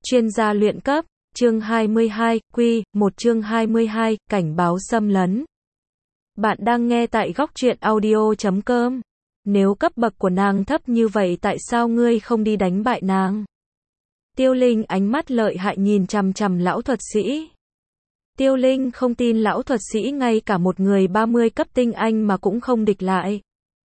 Chuyên gia luyện cấp, chương 22, Q1 chương 22, cảnh báo xâm lấn. Bạn đang nghe tại góc truyện audio.com. Nếu cấp bậc của nàng thấp như vậy tại sao ngươi không đi đánh bại nàng? Tiêu Linh ánh mắt lợi hại nhìn chằm chằm lão thuật sĩ. Tiêu Linh không tin lão thuật sĩ ngay cả một người 30 cấp tinh anh mà cũng không địch lại.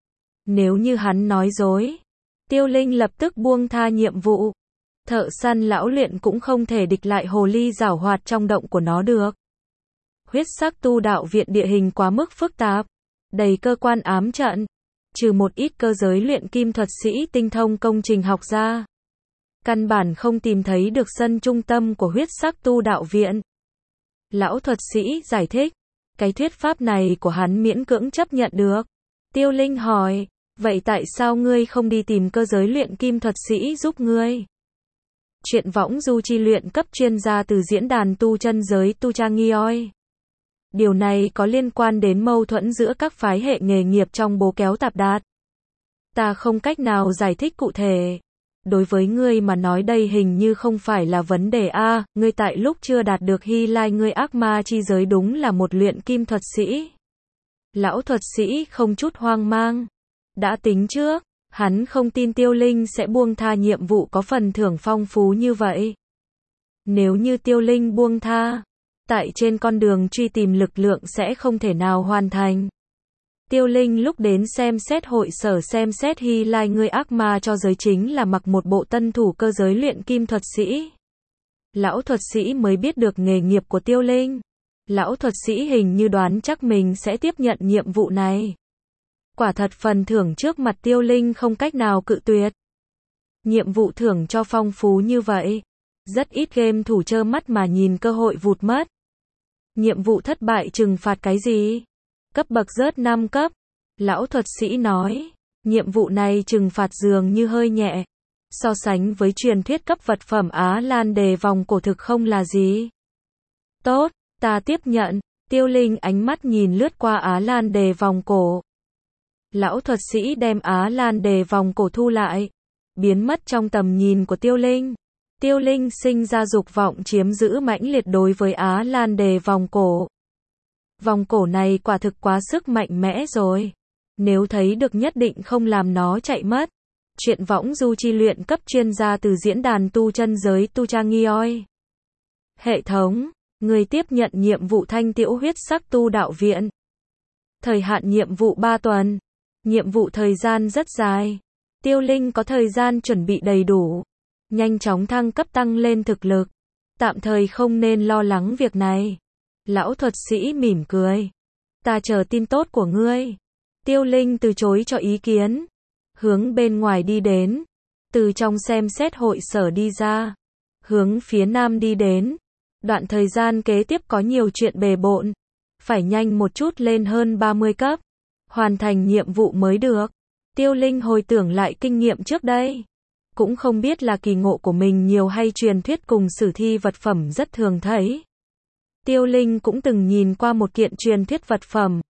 Nếu như hắn nói dối, Tiêu Linh lập tức buông tha nhiệm vụ. Thợ săn lão luyện cũng không thể địch lại hồ ly giảo hoạt trong động của nó được. Huyết sắc tu đạo viện địa hình quá mức phức tạp, đầy cơ quan ám trận, trừ một ít cơ giới luyện kim thuật sĩ tinh thông công trình học ra, căn bản không tìm thấy được sân trung tâm của huyết sắc tu đạo viện. Lão thuật sĩ giải thích, cái thuyết pháp này của hắn miễn cưỡng chấp nhận được. Tiêu Linh hỏi, vậy tại sao ngươi không đi tìm cơ giới luyện kim thuật sĩ giúp ngươi? Chuyện võng du chi luyện cấp chuyên gia từ diễn đàn tu chân giới Tu Cha Nghioi. Điều này có liên quan đến mâu thuẫn giữa các phái hệ nghề nghiệp trong bố kéo tạp đạt. Ta không cách nào giải thích cụ thể. Đối với ngươi mà nói đây hình như không phải là vấn đề a, ngươi tại lúc chưa đạt được Hy Lai ngươi ác ma chi giới đúng là một luyện kim thuật sĩ. Lão thuật sĩ không chút hoang mang. Đã tính trước, hắn không tin Tiêu Linh sẽ buông tha nhiệm vụ có phần thưởng phong phú như vậy. Nếu như Tiêu Linh buông tha, tại trên con đường truy tìm lực lượng sẽ không thể nào hoàn thành. Tiêu Linh lúc đến xem xét hội sở xem xét Hy Lai ngươi ác ma cho giới chính là mặc một bộ tân thủ cơ giới luyện kim thuật sĩ. Lão thuật sĩ mới biết được nghề nghiệp của Tiêu Linh. Lão thuật sĩ hình như đoán chắc mình sẽ tiếp nhận nhiệm vụ này. Quả thật phần thưởng trước mặt Tiêu Linh không cách nào cự tuyệt. Nhiệm vụ thưởng cho phong phú như vậy, rất ít game thủ trơ mắt mà nhìn cơ hội vụt mất. Nhiệm vụ thất bại trừng phạt cái gì? Cấp bậc rớt 5 cấp. Lão thuật sĩ nói, nhiệm vụ này trừng phạt dường như hơi nhẹ. So sánh với truyền thuyết cấp vật phẩm Á Lan đề vòng cổ thực không là gì. Tốt, ta tiếp nhận. Tiêu Linh ánh mắt nhìn lướt qua Á Lan đề vòng cổ. Lão thuật sĩ đem Á Lan đề vòng cổ thu lại, biến mất trong tầm nhìn của Tiêu Linh. Tiêu Linh sinh ra dục vọng chiếm giữ mãnh liệt đối với Á Lan đề vòng cổ. Vòng cổ này quả thực quá sức mạnh mẽ rồi. Nếu thấy được nhất định không làm nó chạy mất. Chuyện võng du chi luyện cấp chuyên gia từ diễn đàn tu chân giới Tu Cha Nghioi. Hệ thống, người tiếp nhận nhiệm vụ thanh tiễu huyết sắc tu đạo viện. Thời hạn nhiệm vụ 3 tuần. Nhiệm vụ thời gian rất dài. Tiêu Linh có thời gian chuẩn bị đầy đủ. Nhanh chóng thăng cấp tăng lên thực lực. Tạm thời không nên lo lắng việc này. Lão thuật sĩ mỉm cười. Ta chờ tin tốt của ngươi. Tiêu Linh từ chối cho ý kiến. Hướng bên ngoài đi đến. Từ trong xem xét hội sở đi ra. Hướng phía nam đi đến. Đoạn thời gian kế tiếp có nhiều chuyện bề bộn. Phải nhanh một chút lên hơn 30 cấp. Hoàn thành nhiệm vụ mới được. Tiêu Linh hồi tưởng lại kinh nghiệm trước đây. Cũng không biết là kỳ ngộ của mình nhiều hay truyền thuyết cùng sử thi vật phẩm rất thường thấy. Tiêu Linh cũng từng nhìn qua một kiện truyền thuyết vật phẩm.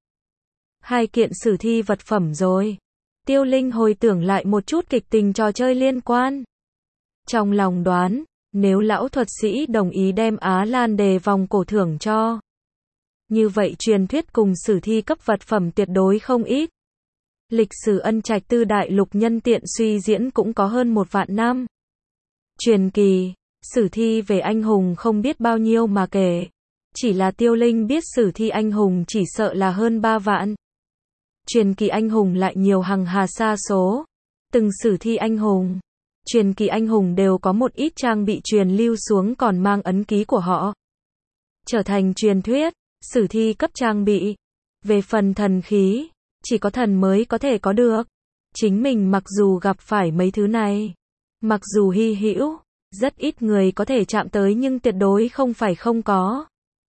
2 kiện sử thi vật phẩm rồi. Tiêu Linh hồi tưởng lại một chút kịch tình trò chơi liên quan. Trong lòng đoán, nếu lão thuật sĩ đồng ý đem Á Lan đề vòng cổ thưởng cho. Như vậy truyền thuyết cùng sử thi cấp vật phẩm tuyệt đối không ít. Lịch sử Ân Trạch Tư Đại Lục nhân tiện suy diễn cũng có hơn 1 vạn năm. Truyền kỳ, sử thi về anh hùng không biết bao nhiêu mà kể. Chỉ là Tiêu Linh biết sử thi anh hùng chỉ sợ là hơn 3 vạn. Truyền kỳ anh hùng lại nhiều hằng hà sa số. Từng sử thi anh hùng, truyền kỳ anh hùng đều có một ít trang bị truyền lưu xuống còn mang ấn ký của họ. Trở thành truyền thuyết, sử thi cấp trang bị. Về phần thần khí, chỉ có thần mới có thể có được. Chính mình mặc dù gặp phải mấy thứ này, mặc dù hy hữu, rất ít người có thể chạm tới nhưng tuyệt đối không phải không có.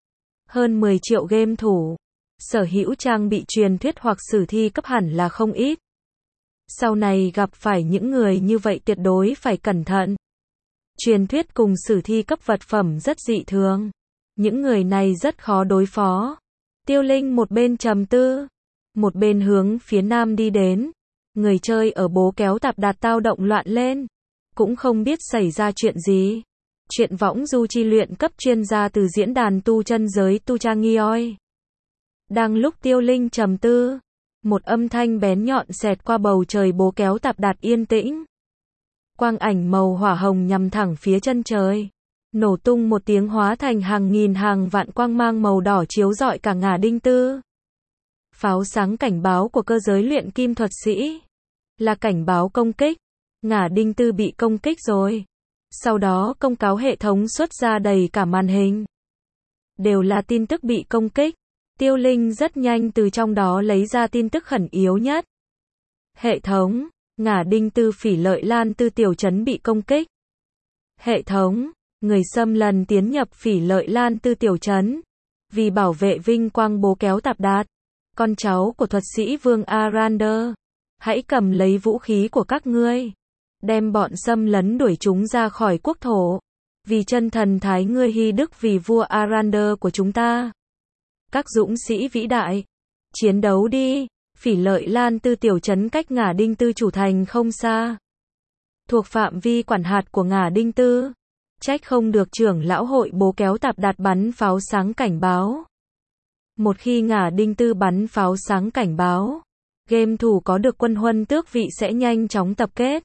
Hơn 10 triệu game thủ, sở hữu trang bị truyền thuyết hoặc sử thi cấp hẳn là không ít. Sau này gặp phải những người như vậy tuyệt đối phải cẩn thận. Truyền thuyết cùng sử thi cấp vật phẩm rất dị thường. Những người này rất khó đối phó. Tiêu Linh một bên trầm tư, một bên hướng phía nam đi đến. Người chơi ở bố kéo tạp đạt tao động loạn lên. Cũng không biết xảy ra chuyện gì. Truyện võng du chi luyện cấp chuyên gia từ diễn đàn tu chân giới Tu Trang Nghioi. Đang lúc Tiêu Linh trầm tư, một âm thanh bén nhọn xẹt qua bầu trời bố kéo tạp đạt yên tĩnh. Quang ảnh màu hỏa hồng nhằm thẳng phía chân trời, nổ tung một tiếng hóa thành hàng nghìn hàng vạn quang mang màu đỏ chiếu rọi cả ngả đinh tư. Pháo sáng cảnh báo của cơ giới luyện kim thuật sĩ, là cảnh báo công kích. Ngả đinh tư bị công kích rồi. Sau đó công cáo hệ thống xuất ra đầy cả màn hình. Đều là tin tức bị công kích. Tiêu Linh rất nhanh từ trong đó lấy ra tin tức khẩn yếu nhất. Hệ thống, ngả đinh tư Phỉ Lợi Lan Tư tiểu trấn bị công kích. Hệ thống, người xâm lấn tiến nhập Phỉ Lợi Lan Tư tiểu trấn. Vì bảo vệ vinh quang bố kéo tạp đạt, con cháu của thuật sĩ Vương Arander. Hãy cầm lấy vũ khí của các ngươi. Đem bọn xâm lấn đuổi chúng ra khỏi quốc thổ. Vì chân thần thái ngươi hy đức vì vua Arander của chúng ta. Các dũng sĩ vĩ đại, chiến đấu đi. Phỉ Lợi Lan Tư tiểu trấn cách ngả đinh tư chủ thành không xa. Thuộc phạm vi quản hạt của ngả đinh tư. Trách không được trưởng lão hội bố kéo tạp đạt bắn pháo sáng cảnh báo. Một khi ngả đinh tư bắn pháo sáng cảnh báo, game thủ có được quân huân tước vị sẽ nhanh chóng tập kết.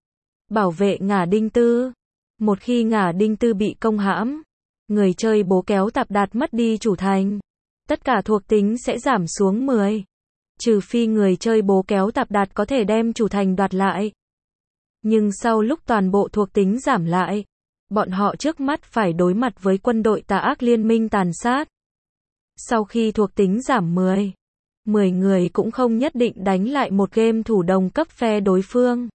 Bảo vệ ngả đinh tư. Một khi ngả đinh tư bị công hãm, người chơi bố kéo tạp đạt mất đi chủ thành. Tất cả thuộc tính sẽ giảm xuống 10. Trừ phi người chơi bố kéo tạp đạt có thể đem chủ thành đoạt lại. Nhưng sau lúc toàn bộ thuộc tính giảm lại, bọn họ trước mắt phải đối mặt với quân đội tà ác liên minh tàn sát. Sau khi thuộc tính giảm 10 người cũng không nhất định đánh lại một game thủ đồng cấp phe đối phương.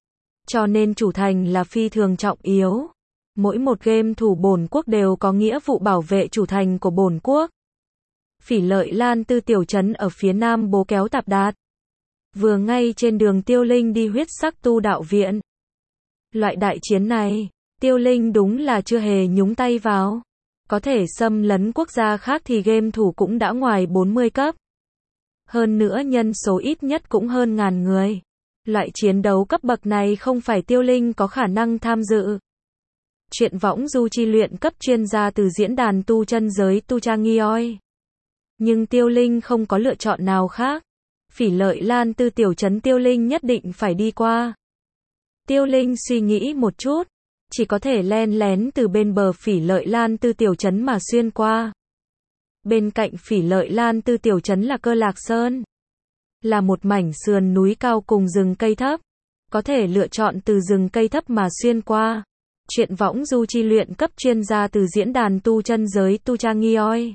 Cho nên chủ thành là phi thường trọng yếu. Mỗi một game thủ bổn quốc đều có nghĩa vụ bảo vệ chủ thành của bổn quốc. Phỉ Lợi Lan Tư tiểu trấn ở phía nam bố kéo tạp đạt. Vừa ngay trên đường Tiêu Linh đi huyết sắc tu đạo viện. Loại đại chiến này, Tiêu Linh đúng là chưa hề nhúng tay vào. Có thể xâm lấn quốc gia khác thì game thủ cũng đã ngoài 40 cấp. Hơn nữa nhân số ít nhất cũng hơn ngàn người. Loại chiến đấu cấp bậc này không phải Tiêu Linh có khả năng tham dự. Truyện võng du chi luyện cấp chuyên gia từ diễn đàn tu chân giới Tu Trang Nghioi. Nhưng Tiêu Linh không có lựa chọn nào khác. Phỉ Lợi Lan Tư tiểu trấn Tiêu Linh nhất định phải đi qua. Tiêu Linh suy nghĩ một chút, chỉ có thể len lén từ bên bờ Phỉ Lợi Lan Tư tiểu trấn mà xuyên qua. Bên cạnh Phỉ Lợi Lan Tư tiểu trấn là Cơ Lạc Sơn. Là một mảnh sườn núi cao cùng rừng cây thấp. Có thể lựa chọn từ rừng cây thấp mà xuyên qua. Truyện võng du chi luyện cấp chuyên gia từ diễn đàn tu chân giới Tu Trang Nghioi.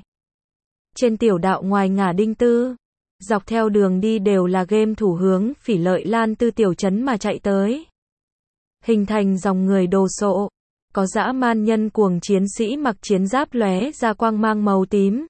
Trên tiểu đạo ngoài ngả đinh tư, dọc theo đường đi đều là game thủ hướng Phỉ Lợi Lan Tư tiểu trấn mà chạy tới. Hình thành dòng người đồ sộ. Có dã man nhân cuồng chiến sĩ mặc chiến giáp lóe ra quang mang màu tím.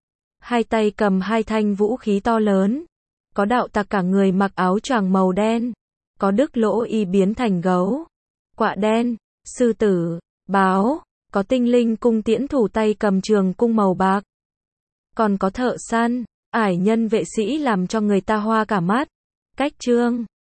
Hai tay cầm hai thanh vũ khí to lớn. Có đạo tặc cả người mặc áo choàng màu đen. Có Đức Lỗ Y biến thành gấu, quạ đen, sư tử, báo. Có tinh linh cung tiễn thủ tay cầm trường cung màu bạc. Còn có thợ săn, ải nhân vệ sĩ làm cho người ta hoa cả mắt. Cách chương